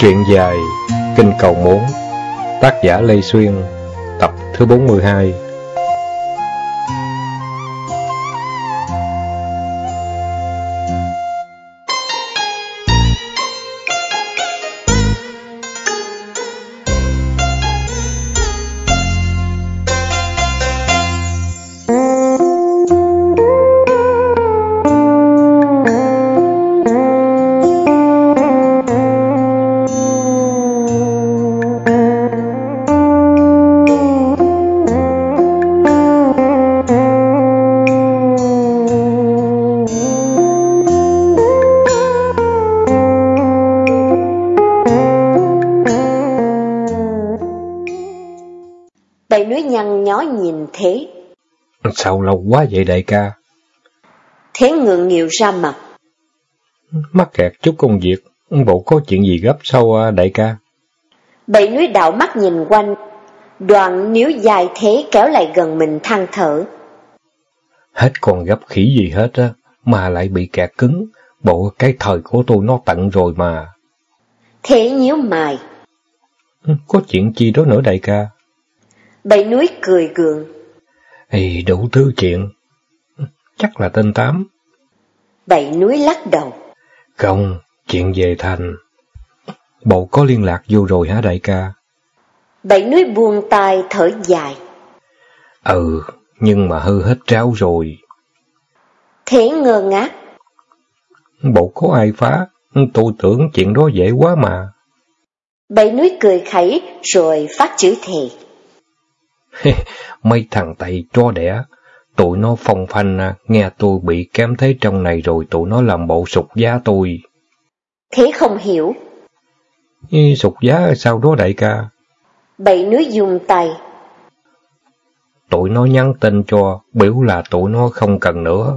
Truyện dài Kinh Cầu Muốn, tác giả Lê Xuyên, tập thứ 42. Bảy núi nhăn nhó nhìn Thế. Sao lâu quá vậy đại ca? Thế ngượng nghịu ra mặt. Mắc kẹt chút công việc, bộ có chuyện gì gấp sao đại ca? Bảy núi đảo mắt nhìn quanh, đoạn níu dài Thế kéo lại gần mình than thở. Hết còn gấp khỉ gì hết á, mà lại bị kẹt cứng, bộ cái thời của tôi nó tận rồi mà. Thế nhíu mày. Có chuyện chi đó nữa đại ca? Bảy núi cười gượng. Đủ thứ chuyện, chắc là tên Tám. Bảy núi lắc đầu. Không, chuyện về Thành. Bộ có liên lạc vô rồi hả đại ca? Bảy núi buông tay thở dài. Nhưng mà hư hết tráo rồi. Thế ngơ ngác. Bộ có ai phá, tôi tưởng chuyện đó dễ quá mà. Bảy núi cười khẩy rồi phát chữ thề. Mấy thằng Tây chó đẻ, tụi nó phong phanh, nghe tôi bị kém thế trong này rồi tụi nó làm bộ sụt giá tôi. Thế không hiểu. Sụt giá sao đó đại ca? Bảy núi dùng tay. Tụi nó nhắn tin cho, biểu là tụi nó không cần nữa.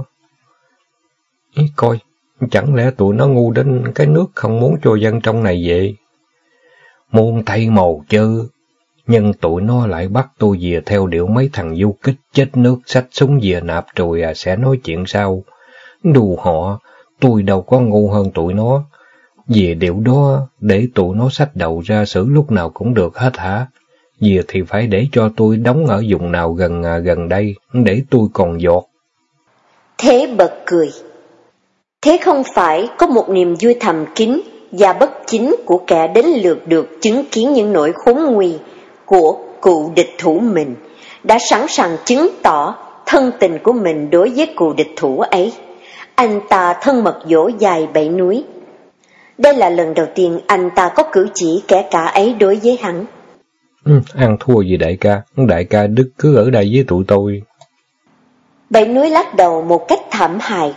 Coi, chẳng lẽ tụi nó ngu đến cái nước không muốn cho dân trong này vậy? Muốn thay màu chứ, nhưng tụi nó lại bắt tôi về theo điệu mấy thằng du kích chết nước xách súng về nạp rồi sẽ nói chuyện sau. Đù họ, tôi đâu có ngu hơn tụi nó. Về điệu đó, để tụi nó xách đầu ra xử lúc nào cũng được hết hả? Về thì phải để cho tôi đóng ở vùng nào gần đây, để tôi còn giọt. Thế bật cười. Thế không phải có một niềm vui thầm kín và bất chính của kẻ đến lượt được chứng kiến những nỗi khốn nguy của cựu địch thủ mình, đã sẵn sàng chứng tỏ thân tình của mình đối với cựu địch thủ ấy. Anh ta thân mật dỗ dài Bảy núi. Đây là lần đầu tiên anh ta có cử chỉ kẻ cả ấy đối với hắn. Ăn thua gì đại ca Đức cứ ở đây với tụi tôi. Bảy núi lắc đầu một cách thảm hại.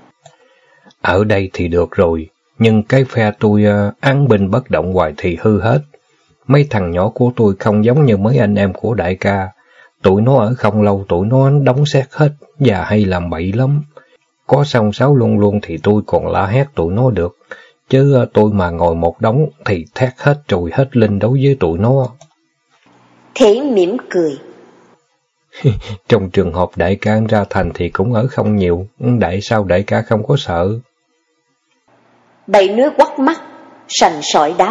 Ở đây thì được rồi, nhưng cái phe tôi án binh bất động hoài thì hư hết. Mấy thằng nhỏ của tôi không giống như mấy anh em của đại ca. Tụi nó ở không lâu tụi nó đóng xét hết và hay làm bậy lắm. Có song sáo luôn luôn thì tôi còn la hét tụi nó được. Chứ tôi mà ngồi một đống thì thét hết trồi hết lên đối với tụi nó. Thế mỉm cười. Trong trường hợp đại ca ra thành thì cũng ở không nhiều. Sao đại ca không có sợ? Bảy núi quắt mắt, sành sỏi đáp.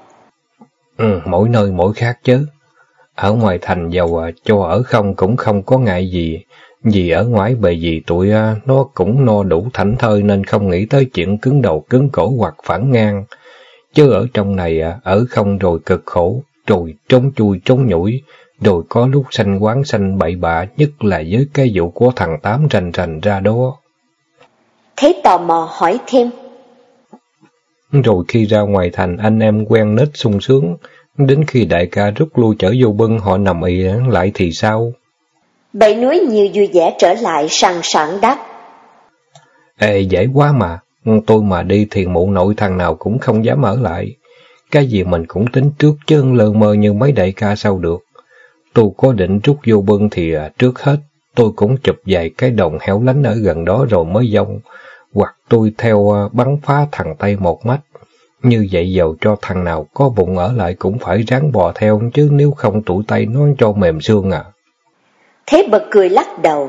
Mỗi nơi mỗi khác chứ. Ở ngoài thành giàu cho ở không cũng không có ngại gì. Vì ở ngoài bề gì tụi nó cũng no đủ thảnh thơi nên không nghĩ tới chuyện cứng đầu cứng cổ hoặc phản ngang. Chứ ở trong này ở không rồi cực khổ, rồi trốn chui trốn nhủi, rồi có lúc sanh quán sanh bậy bạ, nhất là với cái vụ của thằng Tám rành ra đó. Thế tò mò hỏi thêm. Rồi khi ra ngoài thành anh em quen nết sung sướng, đến khi đại ca rút lui trở vô bưng họ nằm ì lại thì sao? Bảy núi như vui vẻ trở lại sằng sảng đáp. Dễ quá mà, tôi mà đi thì mụ nội thằng nào cũng không dám ở lại. Cái gì mình cũng tính trước chứ lơ mơ như mấy đại ca sao được. Tôi có định rút vô bưng thì trước hết tôi cũng chụp vài cái đồng hẻo lánh ở gần đó rồi mới dông. Hoặc tôi theo bắn phá thằng Tây một mắt. Như vậy dầu cho thằng nào có bụng ở lại cũng phải ráng bò theo, chứ nếu không tụi Tây nó cho mềm xương à. Thế bật cười lắc đầu.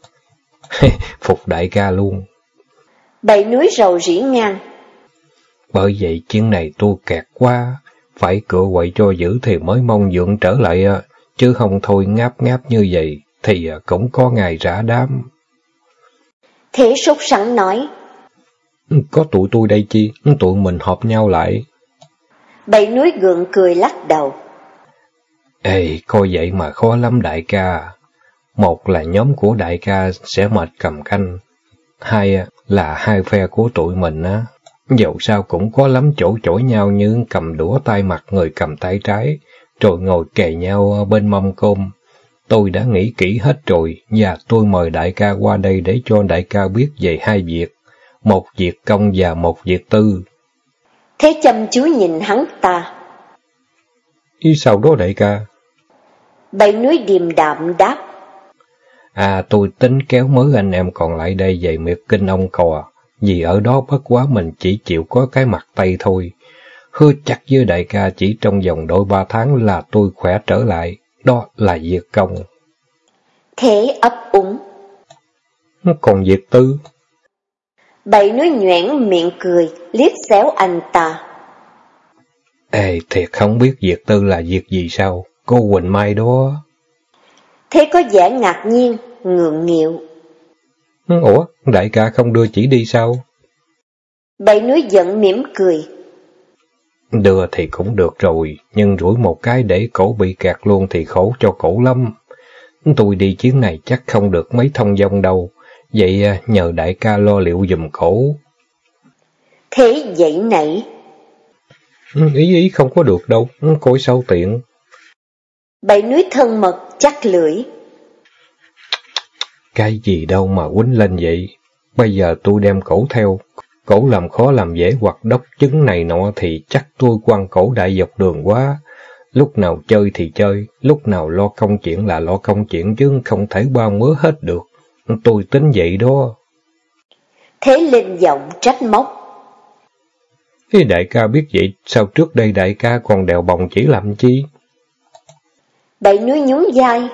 Phục đại ca luôn. Bảy núi rầu rĩ ngang. Bởi vậy chuyện này tôi kẹt quá, phải cựa quậy cho giữ thì mới mong dượng trở lại, chứ không thôi ngáp ngáp như vậy thì cũng có ngày rã đám. Thế sốt sắng nói. Có tụi tôi đây chi, tụi mình họp nhau lại. Bảy núi gượng cười lắc đầu. Ê, coi vậy mà khó lắm đại ca. Một là nhóm của đại ca sẽ mệt cầm canh, hai là hai phe của tụi mình á. Dẫu sao cũng có lắm chỗ chổi nhau như cầm đũa tay mặt người cầm tay trái, rồi ngồi kề nhau bên mâm cơm. Tôi đã nghĩ kỹ hết rồi, và tôi mời đại ca qua đây để cho đại ca biết về hai việc, một việc công và một việc tư. Thế chăm chú nhìn hắn ta. Ý sao đó đại ca? Bảy núi điềm đạm đáp. Tôi tính kéo mớ anh em còn lại đây về miệt kinh ông Cò, vì ở đó bất quá mình chỉ chịu có cái mặt Tây thôi. Hứa chắc với đại ca chỉ trong vòng đôi 3 tháng là tôi khỏe trở lại, đó là việc công. Thế ấp úng. Còn việc tư? Bảy núi nhoẻn miệng cười, liếc xéo anh ta. Ê, thiệt không biết việc tư là việc gì sao? Cô Quỳnh Mai đó. Thế có vẻ ngạc nhiên, ngượng nghịu. Ủa, đại ca không đưa chỉ đi sao? Bảy núi giận mỉm cười. Đưa thì cũng được rồi, nhưng rủi một cái để cổ bị kẹt luôn thì khổ cho cổ lắm. Tôi đi chuyến này chắc không được mấy thông dong đâu, vậy nhờ đại ca lo liệu giùm cổ. Thế dậy nảy. Ý không có được đâu, coi sao tiện. Bảy núi thân mật chắc lưỡi. Cái gì đâu mà quýnh lên vậy? Bây giờ tôi đem cổ theo, cổ làm khó làm dễ hoặc đốc chứng này nọ thì chắc tôi quăng cổ đại dọc đường quá. Lúc nào chơi thì chơi, lúc nào lo công chuyện là lo công chuyện chứ không thể bao mớ hết được. Tôi tính vậy đó. Thế lên giọng trách móc. Thế đại ca biết vậy, sao trước đây đại ca còn đèo bồng chỉ làm chi? Bảy núi nhún vai.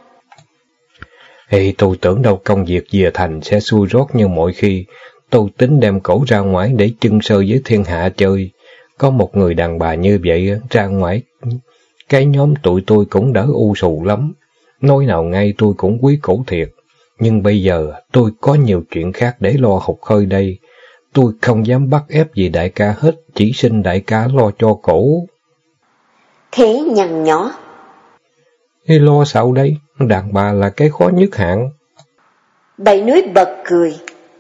Ê, tôi tưởng đâu công việc về thành sẽ xuôi rót như mọi khi. Tôi tính đem cổ ra ngoài để chân sơ với thiên hạ chơi. Có một người đàn bà như vậy ra ngoài, cái nhóm tụi tôi cũng đỡ u sù lắm. Nói nào ngay tôi cũng quý cổ thiệt. Nhưng bây giờ tôi có nhiều chuyện khác để lo hụt hơi đây. Tôi không dám bắt ép gì đại ca hết, chỉ xin đại ca lo cho cổ. Thế nhằn nhó. Ê, lo sao đây? Đàn bà là cái khó nhất hạn. Bảy núi bật cười.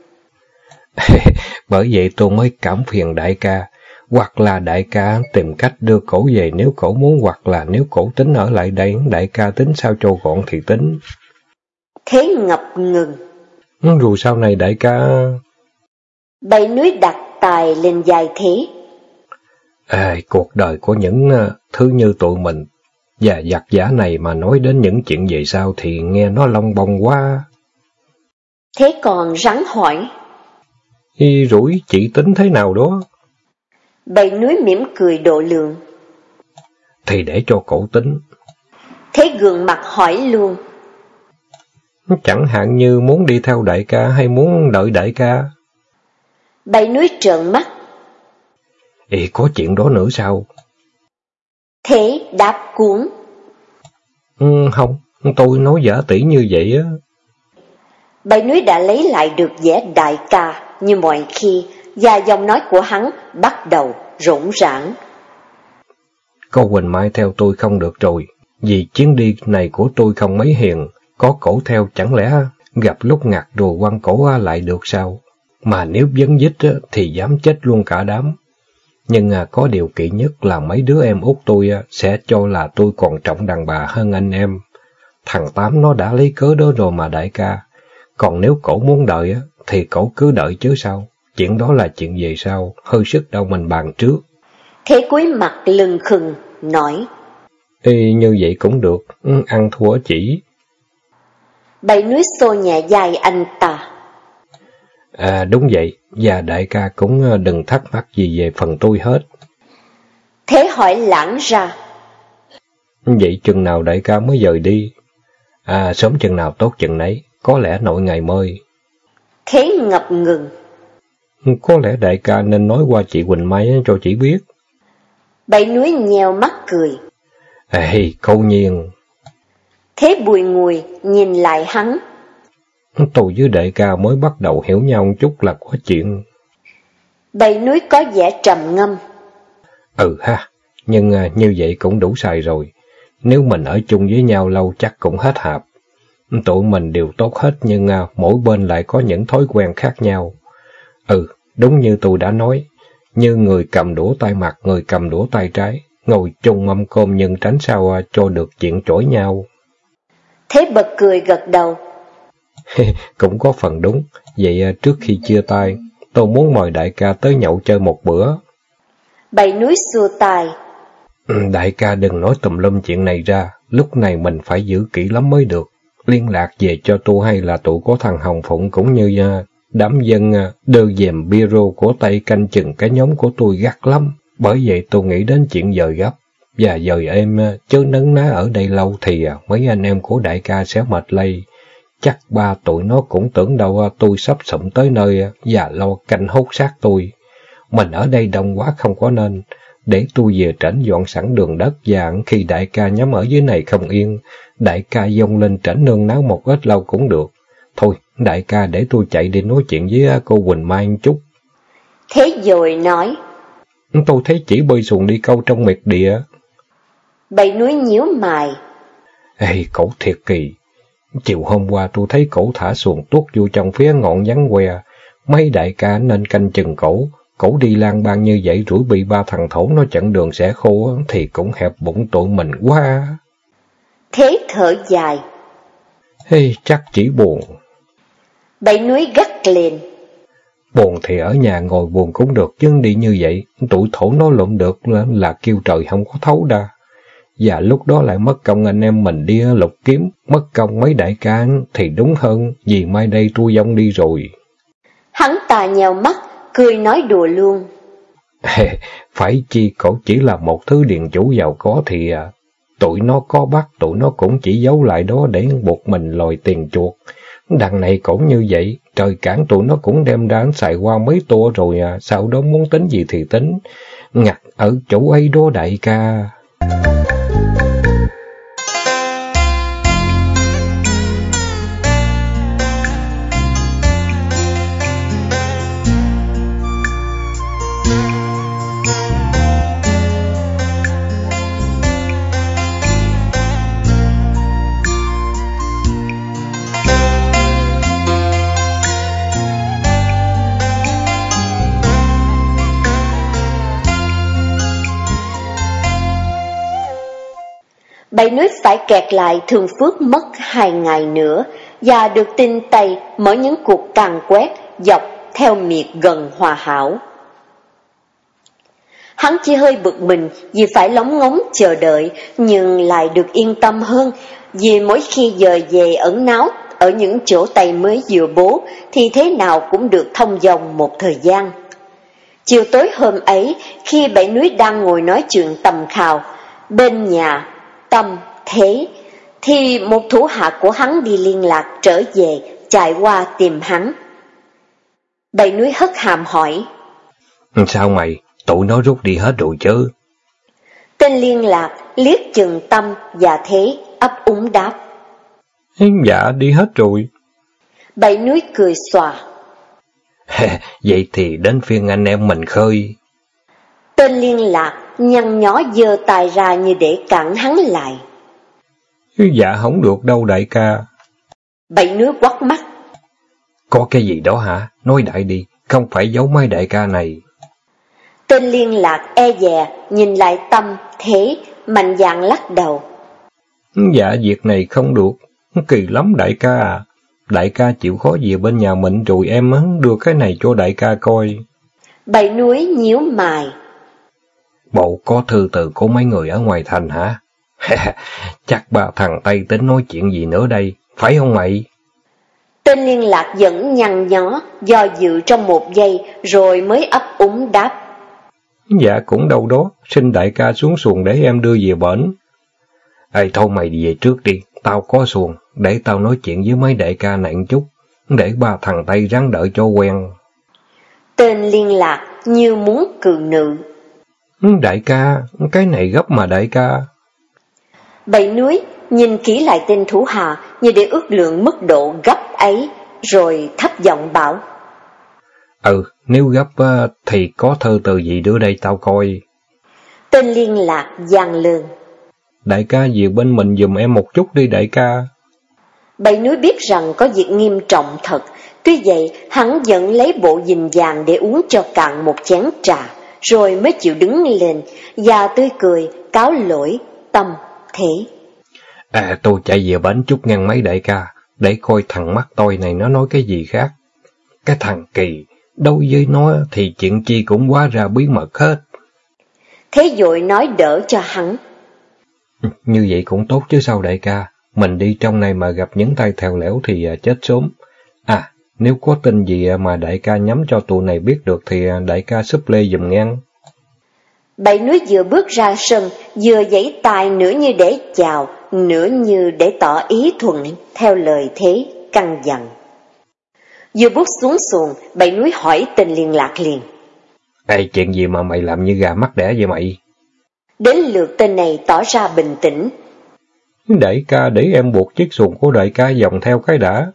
Bởi vậy tôi mới cảm phiền đại ca. Hoặc là đại ca tìm cách đưa cổ về nếu cổ muốn, hoặc là nếu cổ tính ở lại đây, đại ca tính sao cho gọn thì tính. Thế ngập ngừng. Dù sau này đại ca... Bảy núi đặt tài lên vai Thế. Cuộc đời của những thứ như tụi mình và giặc giả này mà nói đến những chuyện về sau thì nghe nó lông bông quá. Thế còn rắn hỏi. Rủi chị tính thế nào đó? Bảy núi mỉm cười độ lượng. Thì để cho cổ tính. Thế gượng mặt hỏi luôn. Chẳng hạn như muốn đi theo đại ca hay muốn đợi đại ca? Bảy núi trợn mắt. Có chuyện đó nữa sao? Thế đáp cuốn. Không, tôi nói giả tỉ như vậy á. Bảy núi đã lấy lại được vẻ đại ca như mọi khi, và giọng nói của hắn bắt đầu rỗng rãng. Cô Quỳnh Mai theo tôi không được rồi, vì chuyến đi này của tôi không mấy hiền, có cổ theo chẳng lẽ gặp lúc ngặt rồi quăng cổ lại được sao? Mà nếu vấn dít thì dám chết luôn cả đám. Nhưng có điều kiện nhất là mấy đứa em út tôi sẽ cho là tôi còn trọng đàn bà hơn anh em. Thằng Tám nó đã lấy cớ đó rồi mà đại ca. Còn nếu cổ muốn đợi thì cổ cứ đợi chứ sao. Chuyện đó là chuyện về sau, hơi sức đâu mình bàn trước. Thế cúi mặt lừng khừng, nói. Như vậy cũng được, ăn thua chỉ. Bảy núi xô nhẹ dài anh ta. Đúng vậy, và đại ca cũng đừng thắc mắc gì về phần tôi hết. Thế hỏi lãng ra. Vậy chừng nào đại ca mới dời đi? Sớm chừng nào tốt chừng nấy, có lẽ nội ngày mơi. Thế ngập ngừng. Có lẽ đại ca nên nói qua chị Quỳnh Mai cho chị biết. Bảy Núi nheo mắt cười. Ê, câu nhiên. Thế bùi ngùi nhìn lại hắn. Tôi với đại ca mới bắt đầu hiểu nhau một chút là có chuyện. Bảy Núi có vẻ trầm ngâm. Ừ ha, nhưng như vậy cũng đủ xài rồi. Nếu mình ở chung với nhau lâu chắc cũng hết hạp. Tụi mình đều tốt hết nhưng mỗi bên lại có những thói quen khác nhau. Ừ, đúng như tôi đã nói, như người cầm đũa tay mặt, người cầm đũa tay trái, ngồi chung mâm cơm nhưng tránh sao cho được chuyện chổi nhau. Thế bật cười gật đầu. Cũng có phần đúng, vậy trước khi chia tay, tôi muốn mời đại ca tới nhậu chơi một bữa. Bảy Núi xua tay. Đại ca đừng nói tùm lum chuyện này ra, lúc này mình phải giữ kỹ lắm mới được. Liên lạc về cho tôi hay là tụi có thằng Hồng Phụng cũng như đám dân đơ dèm biro của Tây canh chừng cái nhóm của tôi gắt lắm. Bởi vậy tôi nghĩ đến chuyện dời gấp. Và dời em chứ nấn ná ở đây lâu thì mấy anh em của đại ca sẽ mệt lây. Chắc ba tụi nó cũng tưởng đâu tôi sắp sụm tới nơi và lo canh hốt xác tôi. Mình ở đây đông quá không có nên. Để tôi về trển dọn sẵn đường đất và khi đại ca nhắm ở dưới này không yên, đại ca dông lên trển nương náo một ít lâu cũng được. Thôi, đại ca để tôi chạy đi nói chuyện với cô Quỳnh Mai một chút. Thế rồi nói. Tôi thấy chỉ bơi xuồng đi câu trong miệt địa. Bảy Núi nhíu mày. Ê, cổ thiệt kỳ. Chiều hôm qua tôi thấy cổ thả xuồng tuốt vô trong phía ngọn vắng que. Mấy đại ca nên canh chừng cổ. Cổ đi lang bang như vậy rủi bị ba thằng thổ nó chặn đường sẽ khô thì cũng hẹp bụng tụi mình quá. Thế thở dài. Hey, chắc chỉ buồn. Bảy Núi gắt lên. Buồn thì ở nhà ngồi buồn cũng được, chứ đi như vậy, tụi thổ nó lụm được là kêu trời không có thấu đa. Và lúc đó lại mất công anh em mình đi lục kiếm, mất công mấy đại ca thì đúng hơn, vì mai đây tôi vong đi rồi. Hắn ta nhèo mắt, cười nói đùa luôn. Phải chi cổ chỉ là một thứ điền chủ giàu có thì tụi nó có bắt, tụi nó cũng chỉ giấu lại đó để buộc mình lòi tiền chuột. Đằng này cũng như vậy, trời cản tụi nó cũng đem ra xài qua mấy tour rồi sau đó muốn tính gì thì tính. Ngặt ở chỗ ấy đó đại ca. Bảy Núi phải kẹt lại Thường Phước mất 2 ngày nữa và được tin Tây mở những cuộc càn quét dọc theo miệt gần Hòa Hảo. Hắn chỉ hơi bực mình vì phải lóng ngóng chờ đợi, nhưng lại được yên tâm hơn vì mỗi khi dời về ẩn náu ở những chỗ Tây mới vừa bố thì thế nào cũng được thông dong một thời gian. Chiều tối hôm ấy, khi Bảy Núi đang ngồi nói chuyện tầm khào bên nhà Tâm Thế, thì một thủ hạ của hắn đi liên lạc trở về, chạy qua tìm hắn. Bảy Núi hất hàm hỏi. Sao mày, tụi nó rút đi hết rồi chứ? Tên liên lạc liếc chừng Tâm và Thế, ấp úng đáp. Dạ, đi hết rồi. Bảy Núi cười xòa. Vậy thì đến phiên anh em mình khơi. Tên liên lạc nhăn nhó giơ tay ra như để cản hắn lại. Dạ không được đâu đại ca. Bảy Núi quắt mắt. Có cái gì đó hả? Nói đại đi, không phải giấu mấy đại ca này. Tên liên lạc e dè nhìn lại Tâm Thế, mạnh dạn lắc đầu. Dạ việc này không được, kỳ lắm đại ca à. Đại ca chịu khó về bên nhà mình rồi em đưa cái này cho đại ca coi. Bảy Núi nhíu mày. Bộ có thư từ của mấy người ở ngoài thành hả? Chắc ba thằng Tây tính nói chuyện gì nữa đây, phải không mày? Tên liên lạc vẫn nhăn nhó, do dự trong một giây rồi mới ấp úng đáp. Dạ cũng đâu đó, xin đại ca xuống xuồng để em đưa về bển. Ê thôi mày về trước đi, tao có xuồng, để tao nói chuyện với mấy đại ca này một chút, để ba thằng Tây ráng đợi cho quen. Tên liên lạc như muốn cự nữ. Đại ca, cái này gấp mà đại ca. Bảy núi nhìn kỹ lại tên thủ hạ như để ước lượng mức độ gấp ấy, rồi thấp giọng bảo. Nếu gấp thì có thơ từ gì đưa đây tao coi. Tên liên lạc giang lơn. Đại ca về bên mình giùm em một chút đi đại ca. Bảy núi biết rằng có việc nghiêm trọng thật, tuy vậy hắn vẫn lấy bộ dình vàng để uống cho cạn một chén trà, rồi mới chịu đứng lên, và tươi cười, cáo lỗi, tâm, thế. Tôi chạy về bến chút ngăn mấy đại ca, để coi thằng mắt tôi này nó nói cái gì khác. Cái thằng Kỳ, đối với nó thì chuyện chi cũng hóa ra bí mật hết. Thế vội nói đỡ cho hắn. Như vậy cũng tốt chứ sao đại ca, mình đi trong này mà gặp những tay thèo lẻo thì chết sớm. Nếu có tin gì mà đại ca nhắm cho tụi này biết được thì đại ca súp lê giùm ngang. Bảy núi vừa bước ra sân, vừa giãy tay nửa như để chào, nửa như để tỏ ý thuận theo lời thế căn dặn. Vừa bước xuống xuồng, bảy núi hỏi tên liên lạc liền. Chuyện gì mà mày làm như gà mắc đẻ vậy mày? Đến lượt tên này tỏ ra bình tĩnh. Đại ca để em buộc chiếc xuồng của đại ca vòng theo cái đã.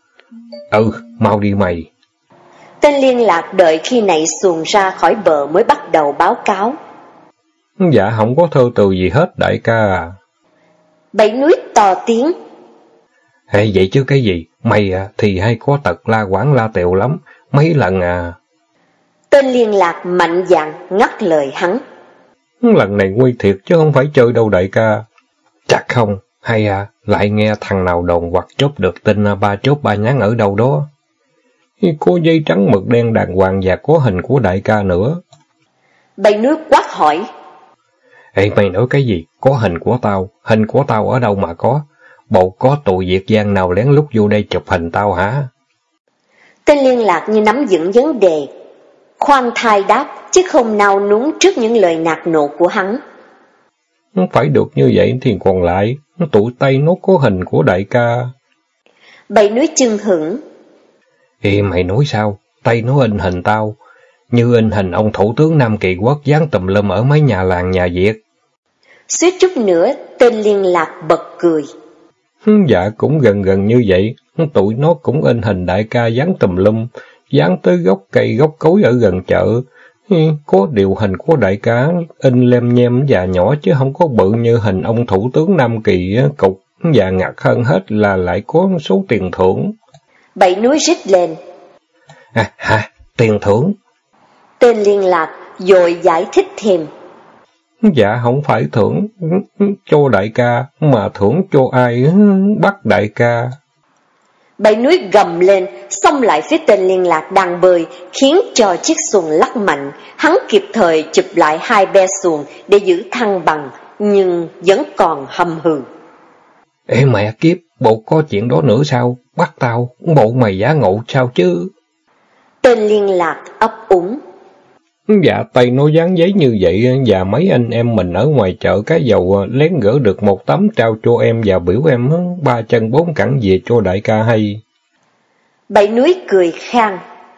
Mau đi mày. Tên liên lạc đợi khi nảy xuồng ra khỏi bờ mới bắt đầu báo cáo. Dạ không có thơ từ gì hết đại ca. Bảy núi to tiếng. Vậy chứ cái gì, mày thì hay có tật la quảng la tẹo lắm, mấy lần Tên liên lạc mạnh dạn ngắt lời hắn. Lần này nguy thiệt chứ không phải chơi đâu đại ca. Chắc không, hay lại nghe thằng nào đồn hoặc chốt được tin 3 chốt 3 nhán ở đâu đó. Có dây trắng mực đen đàng hoàng và có hình của đại ca nữa. Bảy núi quát hỏi. Mày nói cái gì? Có hình của tao ở đâu mà có? Bộ có tụi Việt Giang nào lén lút vô đây chụp hình tao hả? Tên liên lạc như nắm vững vấn đề, khoan thai đáp, chứ không nao núng trước những lời nạt nộ của hắn. Phải được như vậy thì còn lại, tụi Tây nó có hình của đại ca. Bảy núi chưng hửng. Mày nói sao? Tây nó in hình tao, như in hình ông Thủ tướng Nam Kỳ Quốc dán tùm lum ở mấy nhà làng nhà Việt. Suýt chút nữa, tên liên lạc bật cười. Dạ cũng gần như vậy, tụi nó cũng in hình đại ca dán tùm lum, dán tới gốc cây gốc cối ở gần chợ. Có điều hình của đại ca in lem nhem và nhỏ chứ không có bự như hình ông Thủ tướng Nam Kỳ cục, và ngặt hơn hết là lại có số tiền thưởng. Bảy núi rít lên. Tiền thưởng? Tên liên lạc vội giải thích thêm. Dạ không phải thưởng cho đại ca, mà thưởng cho ai bắt đại ca. Bảy núi gầm lên, xông lại phía tên liên lạc đang bơi, khiến cho chiếc xuồng lắc mạnh. Hắn kịp thời chụp lại hai be xuồng để giữ thăng bằng, nhưng vẫn còn hầm hừ. Mẹ kiếp, bộ có chuyện đó nữa sao? Bắt tao, bộ mày giả ngộ sao chứ? Tên liên lạc ấp úng. Dạ, tay nó dán giấy như vậy, và mấy anh em mình ở ngoài chợ Cái Dầu lén gỡ được một tấm trao cho em và biểu em 3 chân 4 cẳng về cho đại ca hay. Bảy núi cười khang.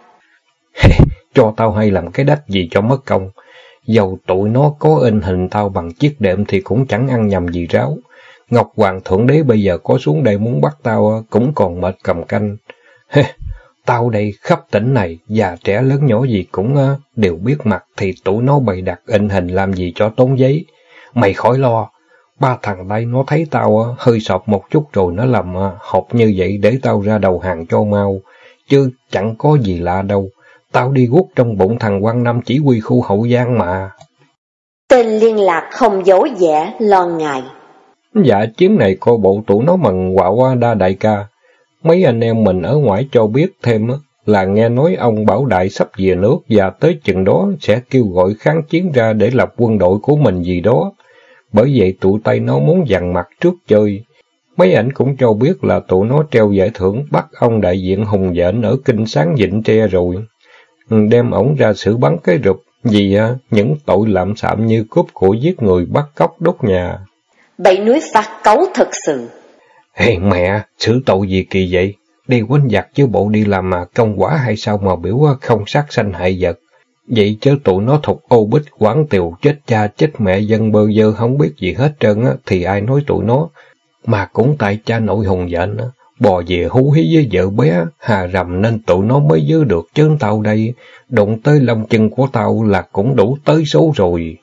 Cho tao hay làm cái đách gì cho mất công. Dầu tụi nó có in hình tao bằng chiếc đệm thì cũng chẳng ăn nhầm gì ráo. Ngọc Hoàng Thượng Đế bây giờ có xuống đây muốn bắt tao cũng còn mệt cầm canh. Tao đây khắp tỉnh này, già trẻ lớn nhỏ gì cũng đều biết mặt, thì tụi nó bày đặt in hình làm gì cho tốn giấy. Mày khỏi lo, 3 thằng đây nó thấy tao hơi sọp một chút rồi nó làm hộp như vậy để tao ra đầu hàng cho mau. Chứ chẳng có gì lạ đâu, tao đi guốc trong bụng thằng Quang Nam chỉ huy khu Hậu Giang mà. Tên liên lạc không giấu vẻ lo ngại. Dạ chuyến này coi bộ tụi nó mần quạo đa đại ca. Mấy anh em mình ở ngoài cho biết thêm là nghe nói ông Bảo Đại sắp về nước và tới chừng đó sẽ kêu gọi kháng chiến ra để lập quân đội của mình gì đó. Bởi vậy tụi Tây nó muốn dằn mặt trước chơi. Mấy ảnh cũng cho biết là tụi nó treo giải thưởng bắt ông đại diện Hùng Dễn ở Kinh Sáng Vịnh Tre rồi. Đem ổng ra xử bắn cái rụp vì những tội lạm xạm như cướp của giết người, bắt cóc, đốt nhà. Bảy núi phát cáu thật sự. Mẹ, xử tội gì kỳ vậy? đi quýnh giặc chứ bộ đi làm mà công quả hay sao mà biểu không sát sanh hại vật. Vậy chứ tụi nó thục ô bích quảng tiều chết cha chết mẹ dân bơ vơ không biết gì hết trơn á, thì ai nói tụi nó. Mà cũng tại cha nội hùng dện á, bò về hú hí với vợ bé, hà rầm nên tụi nó mới giữ được chứ tao đây, đụng tới lông chân của tao là cũng đủ tới số rồi.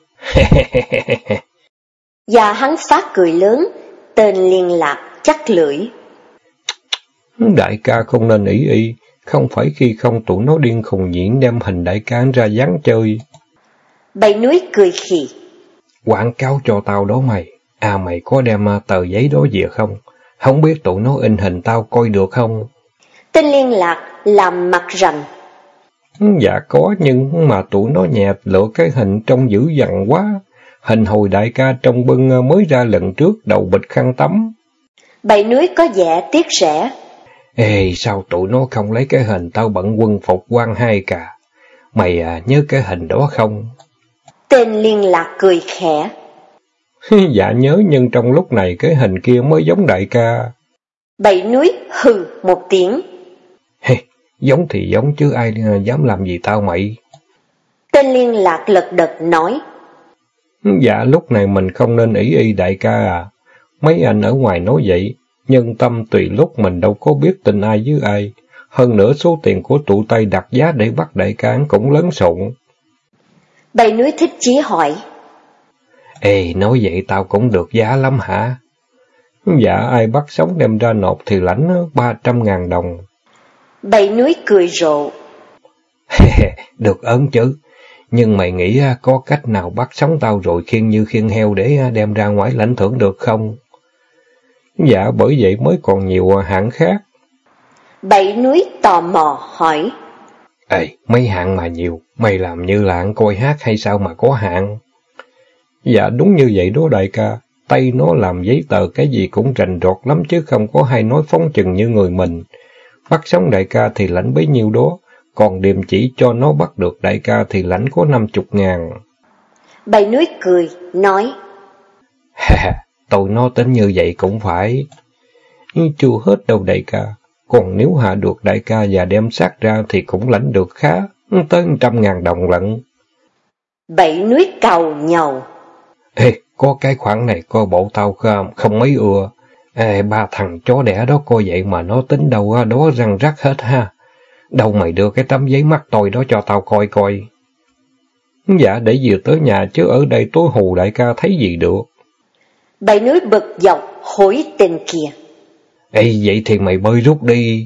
Và hắn phá cười lớn, tên Liên Lạc chắc lưỡi. Đại ca không nên ỷ y, không phải khi không tụi nó điên khùng diễn đem hình đại ca ra dán chơi. Bảy núi cười khì. Quảng cáo cho tao đó mày, mày có đem tờ giấy đó về không? Không biết tụi nó in hình tao coi được không? Tên Liên Lạc làm mặt rành. Dạ có, nhưng mà tụi nó nhẹ lựa cái hình trông dữ dằn quá. Hình hồi đại ca trong bưng mới ra lần trước, đầu bịch khăn tắm. Bảy núi có vẻ tiếc rẻ. Ê, sao tụi nó không lấy cái hình tao bận quân phục quan hai cả? Mày nhớ cái hình đó không? Tên Liên Lạc cười khẽ. Dạ nhớ, nhưng trong lúc này cái hình kia mới giống đại ca. Bảy núi hừ một tiếng. Giống thì giống chứ ai dám làm gì tao mày. Tên Liên Lạc lật đật nói. Dạ lúc này mình không nên ỷ y đại ca à. Mấy anh ở ngoài nói vậy, nhân tâm tùy lúc mình đâu có biết tin ai với ai. Hơn nữa số tiền của tụi Tây đặt giá để bắt đại ca cũng lớn xộn. Bảy núi thích chí hỏi. Ê, nói vậy tao cũng được giá lắm hả? Dạ, ai bắt sống đem ra nộp thì lãnh 300.000 đồng. Bảy núi cười rộ. Được ơn chứ. Nhưng mày nghĩ có cách nào bắt sống tao rồi khiêng như khiêng heo để đem ra ngoài lãnh thưởng được không? Dạ, bởi vậy mới còn nhiều hạng khác. Bảy núi tò mò hỏi. Ê, mấy hạng mà nhiều, mày làm như là ăn coi hát hay sao mà có hạng? Dạ đúng như vậy đó đại ca, Tây nó làm giấy tờ cái gì cũng rành rọt lắm chứ không có hay nói phóng chừng như người mình. Bắt sống đại ca thì lãnh bấy nhiêu đó, còn điềm chỉ cho nó bắt được đại ca thì lãnh có 50.000. Bảy núi cười, nói. Tụi nó tính như vậy cũng phải. Nhưng chưa hết đâu đại ca, còn nếu hạ được đại ca và đem xác ra thì cũng lãnh được khá, tới 100.000 đồng lận. Bảy núi cầu nhầu. Ê, có cái khoản này coi bộ tao không mấy ưa. Ê, ba thằng chó đẻ đó coi vậy mà nó tính đâu đó răng rắc hết ha. Đâu mày đưa cái tấm giấy mắc tôi đó cho tao coi coi. Dạ, để vừa tới nhà chứ ở đây tối hù đại ca thấy gì được. Bảy núi bực dọc hối tên kia. Ê, vậy thì mày bơi rút đi.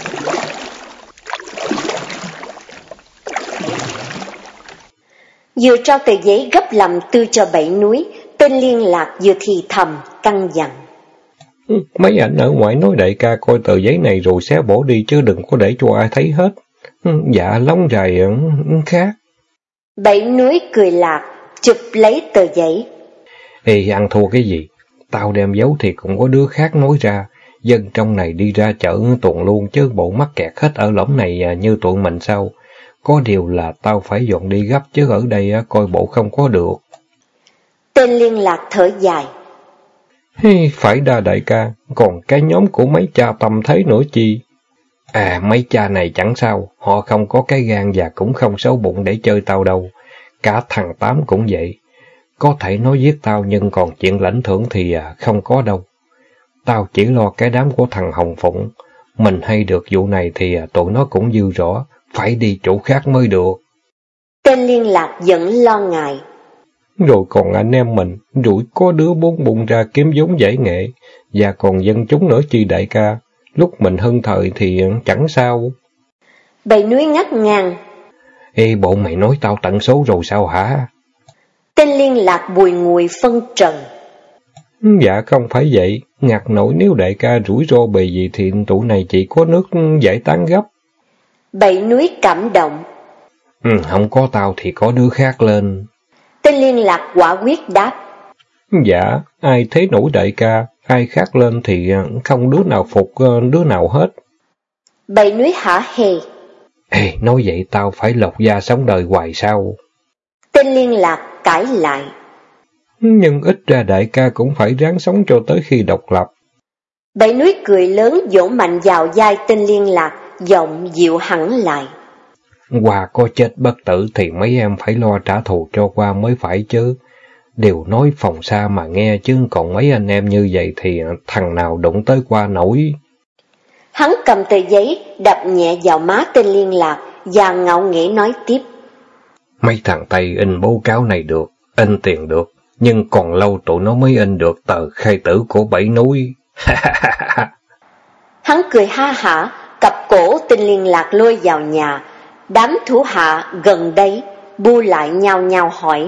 Vừa trao tờ giấy gấp làm tư cho bảy núi, tên Liên Lạc vừa thì thầm căn dặn. Mấy anh ở ngoài nói đại ca coi tờ giấy này rồi xé bỏ đi chứ đừng có để cho ai thấy hết. Dạ lóng dài khác. Bảy núi cười lạc, chụp lấy tờ giấy. Ê, ăn thua cái gì? Tao đem giấu thì cũng có đứa khác nói ra. Dân trong này đi ra chợ tuần luôn chứ bộ mắc kẹt hết ở lõm này như tụi mình sao? Có điều là tao phải dọn đi gấp chứ ở đây coi bộ không có được. Tên Liên Lạc thở dài. Phải đa đại ca, còn cái nhóm của mấy cha tâm thế nữa chi? Mấy cha này chẳng sao, họ không có cái gan và cũng không xấu bụng để chơi tao đâu. Cả thằng Tám cũng vậy. Có thể nó giết tao nhưng còn chuyện lãnh thưởng thì không có đâu. Tao chỉ lo cái đám của thằng Hồng Phụng. Mình hay được vụ này thì tụi nó cũng dư rõ, phải đi chỗ khác mới được. Tên Liên Lạc vẫn lo ngại. Rồi còn anh em mình, rủi có đứa bốn bụng ra kiếm vốn giải nghệ, và còn dân chúng nữa chi đại ca. Lúc mình hưng thời thì chẳng sao. Bảy núi ngắt ngang. Ê, bộ mày nói tao tận số rồi sao hả? Tên Liên Lạc bùi ngùi phân trần. Dạ không phải vậy, ngặt nổi nếu đại ca rủi ro bề gì thì tụi này chỉ có nước giải tán gấp. Bảy núi cảm động. Không có tao thì có đứa khác lên. Tên Liên Lạc quả quyết đáp. Dạ, ai thế nổi đại ca, ai khác lên thì không đứa nào phục đứa nào hết. Bảy núi hả hề. Ê, nói vậy tao phải lột da sống đời hoài sao? Tên Liên Lạc cãi lại. Nhưng ít ra đại ca cũng phải ráng sống cho tới khi độc lập. Bảy núi cười lớn vỗ mạnh vào vai tên liên lạc, giọng dịu hẳn lại. Hoa có chết bất tử thì mấy em phải lo trả thù cho Hoa mới phải chứ. Đều nói phòng xa mà nghe chứ còn mấy anh em như vậy thì thằng nào đụng tới Hoa nổi. Hắn cầm tờ giấy, đập nhẹ vào má tên liên lạc và ngạo nghễ nói tiếp. Mấy thằng Tây in báo cáo này được, in tiền được, nhưng còn lâu tụi nó mới in được tờ khai tử của Bảy Núi. Hắn cười ha hả, cặp cổ tên liên lạc lôi vào nhà. Đám thủ hạ gần đấy bu lại nhao nhao hỏi.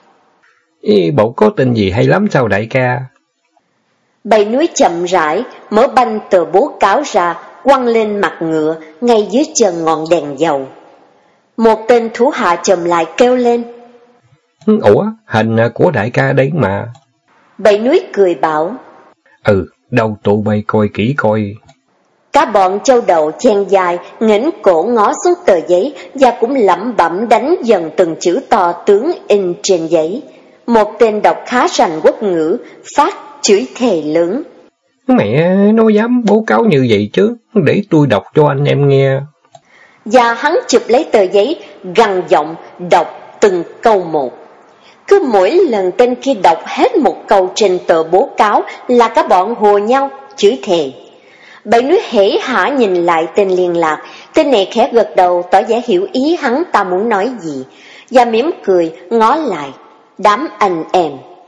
Bộ có tin gì hay lắm sao đại ca? Bảy núi chậm rãi mở banh tờ bố cáo ra, quăng lên mặt ngựa ngay dưới chân ngọn đèn dầu. Một tên thủ hạ chồm lại kêu lên. Ủa, hình của đại ca đấy mà. Bảy núi cười bảo. Đâu tụi bay coi kỹ coi. Cả bọn châu đầu chen dài, nghển cổ ngó xuống tờ giấy và cũng lẩm bẩm đánh dần từng chữ to tướng in trên giấy. Một tên đọc khá rành quốc ngữ, phát chửi thề lớn. Mẹ, nó dám báo cáo như vậy chứ, để tôi đọc cho anh em nghe. Và hắn chụp lấy tờ giấy, gằn giọng, đọc từng câu một. Cứ mỗi lần tên kia đọc hết một câu trên tờ báo cáo là cả bọn hùa nhau, chửi thề. Bảy núi hể hả nhìn lại tên liên lạc, tên này khẽ gật đầu tỏ vẻ hiểu ý hắn ta muốn nói gì, và mỉm cười ngó lại đám anh em.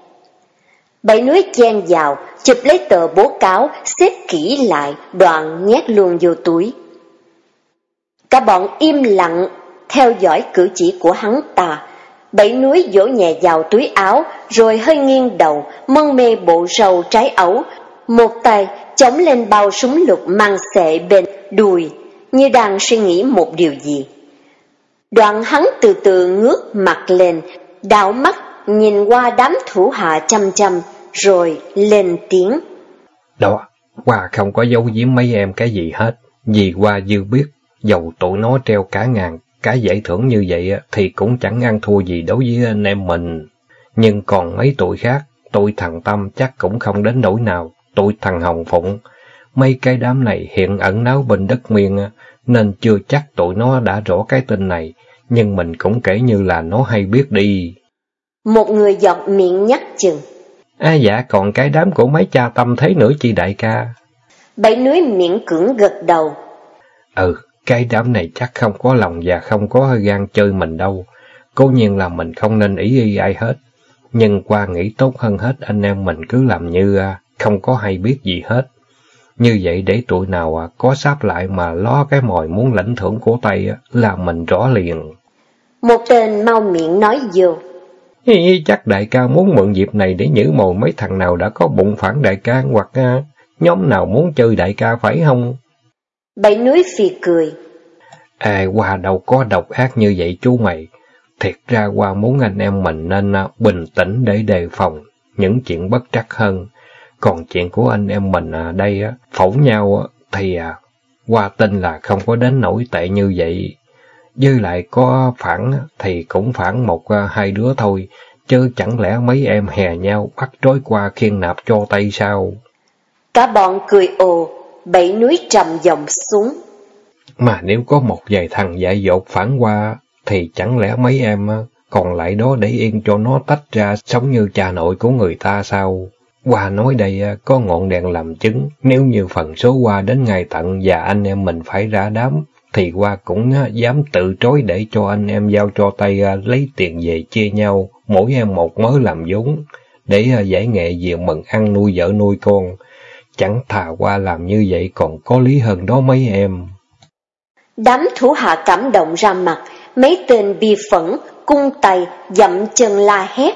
Bảy núi chen vào, chụp lấy tờ báo cáo, xếp kỹ lại, đoạn nhét luôn vô túi. Cả bọn im lặng, theo dõi cử chỉ của hắn ta. Bảy núi vỗ nhẹ vào túi áo, rồi hơi nghiêng đầu, mân mê bộ râu trái ấu, một tay chống lên bao súng lục mang xệ bên đùi, như đang suy nghĩ một điều gì. Đoạn hắn từ từ ngước mặt lên, đảo mắt nhìn qua đám thủ hạ chăm chăm, rồi lên tiếng. Đó, Hoa không có giấu giếm mấy em cái gì hết, vì Hoa dư biết, dầu tụi nó treo cả ngàn, cả giải thưởng như vậy thì cũng chẳng ăn thua gì đối với anh em mình. Nhưng còn mấy tụi khác, tụi thằng Tâm chắc cũng không đến nỗi nào, tụi thằng Hồng Phụng, mấy cái đám này hiện ẩn náu bên đất Miên, nên chưa chắc tụi nó đã rõ cái tin này, nhưng mình cũng kể như là nó hay biết đi. Một người giọt miệng nhắc chừng. Dạ, còn cái đám của mấy cha Tâm thế nữa chi đại ca. Bảy núi miễn cưỡng gật đầu. Cái đám này chắc không có lòng và không có gan chơi mình đâu. Cố nhiên là mình không nên ý y ai hết. Nhưng qua nghĩ tốt hơn hết anh em mình cứ làm như không có hay biết gì hết. Như vậy để tụi nào có sáp lại mà ló cái mồi muốn lãnh thưởng của Tây là mình rõ liền. Một tên mau miệng nói vô. Chắc đại ca muốn mượn dịp này để nhử mồi mấy thằng nào đã có bụng phản đại ca hoặc nhóm nào muốn chơi đại ca phải không? Bảy núi phì cười. Hoa đâu có độc ác như vậy chú mày. Thiệt ra Hoa muốn anh em mình nên bình tĩnh để đề phòng những chuyện bất trắc hơn. Còn chuyện của anh em mình đây phẩu nhau thì Hoa tin là không có đến nỗi tệ như vậy. Với lại có phản thì cũng phản một hai đứa thôi, chứ chẳng lẽ mấy em hè nhau bắt trói qua khiêng nạp cho Tây sao? Cả bọn cười ồ, bảy núi trầm giọng xuống. Mà nếu có một vài thằng dại dột phản qua, thì chẳng lẽ mấy em còn lại đó để yên cho nó tách ra sống như cha nội của người ta sao? Hoa nói đây có ngọn đèn làm chứng, nếu như phần số Hoa đến ngày tận và anh em mình phải ra đám, thì Hoa cũng dám tự trói để cho anh em giao cho Tây lấy tiền về chia nhau, mỗi em một mớ làm vốn, để giải nghệ về mừng ăn nuôi vợ nuôi con. Chẳng thà Hoa làm như vậy còn có lý hơn đó mấy em. Đám thủ hạ cảm động ra mặt, mấy tên bi phẫn, cung tay, dậm chân la hét.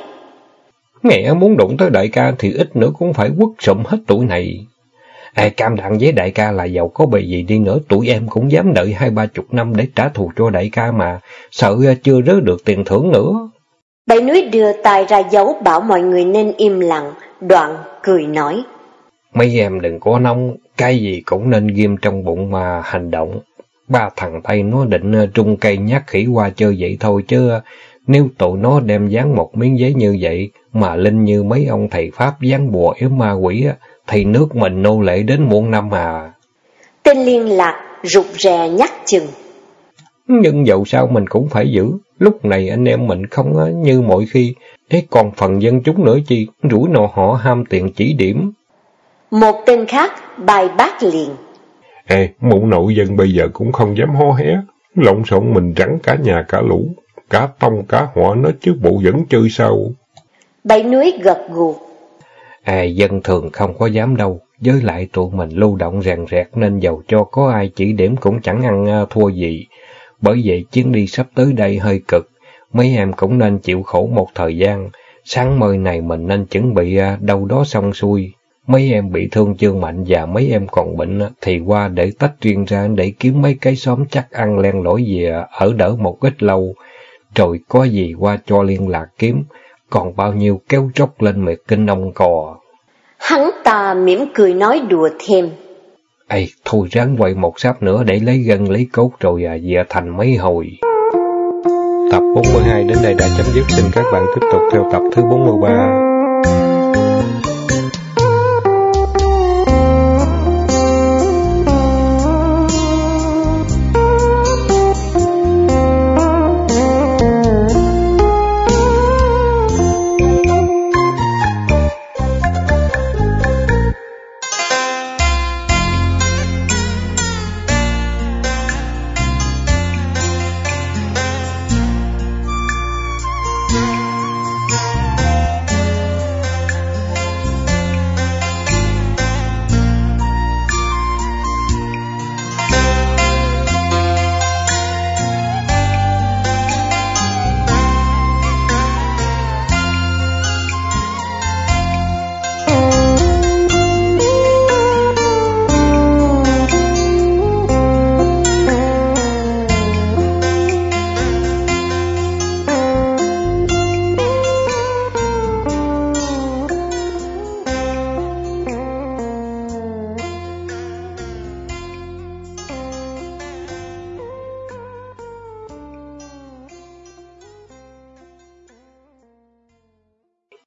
Mẹ muốn đụng tới đại ca thì ít nữa cũng phải quất sụm hết tụi này. Cam đoan với đại ca là giàu có bề gì đi nữa, tụi em cũng dám đợi 20-30 năm để trả thù cho đại ca mà, sợ chưa rớ được tiền thưởng nữa. Bảy núi đưa tay ra dấu bảo mọi người nên im lặng, đoạn cười nói. Mấy em đừng có nóng, cái gì cũng nên ghim trong bụng mà hành động. Ba thằng Tây nó định trung cây nhát khỉ qua chơi vậy thôi chứ, nếu tụi nó đem dán một miếng giấy như vậy, mà linh như mấy ông thầy Pháp dán bùa yếu ma quỷ thì nước mình nô lệ đến muôn năm à. Tên liên lạc rụt rè nhắc chừng. Nhưng dẫu sao mình cũng phải giữ, lúc này anh em mình không như mọi khi, còn phần dân chúng nữa chi, rủi nọ họ ham tiền chỉ điểm. Một tên khác bài bác liền. Mụ nội dân bây giờ cũng không dám hó hé, lộn xộn mình rắn cả nhà cả lũ, cả tông cả họ nó chứ bộ vẫn chơi sao. Bảy núi gật gù. Dân thường không có dám đâu, với lại tụi mình lưu động ràng rạc nên dầu cho có ai chỉ điểm cũng chẳng ăn thua gì. Bởi vậy chuyến đi sắp tới đây hơi cực, mấy em cũng nên chịu khổ một thời gian. Sáng mời này mình nên chuẩn bị đâu đó xong xuôi. Mấy em bị thương chưa mạnh và mấy em còn bệnh thì qua để tách riêng ra để kiếm mấy cái xóm chắc ăn len lỏi về ở đỡ một ít lâu. Rồi có gì qua cho liên lạc kiếm, còn bao nhiêu kéo tróc lên mệt kinh ông cò. Hắn ta mỉm cười nói đùa thêm. Thôi ráng quay một sáp nữa để lấy gân lấy cốt rồi về thành mấy hồi. Tập 42 đến đây đã chấm dứt, xin các bạn tiếp tục theo tập thứ 43.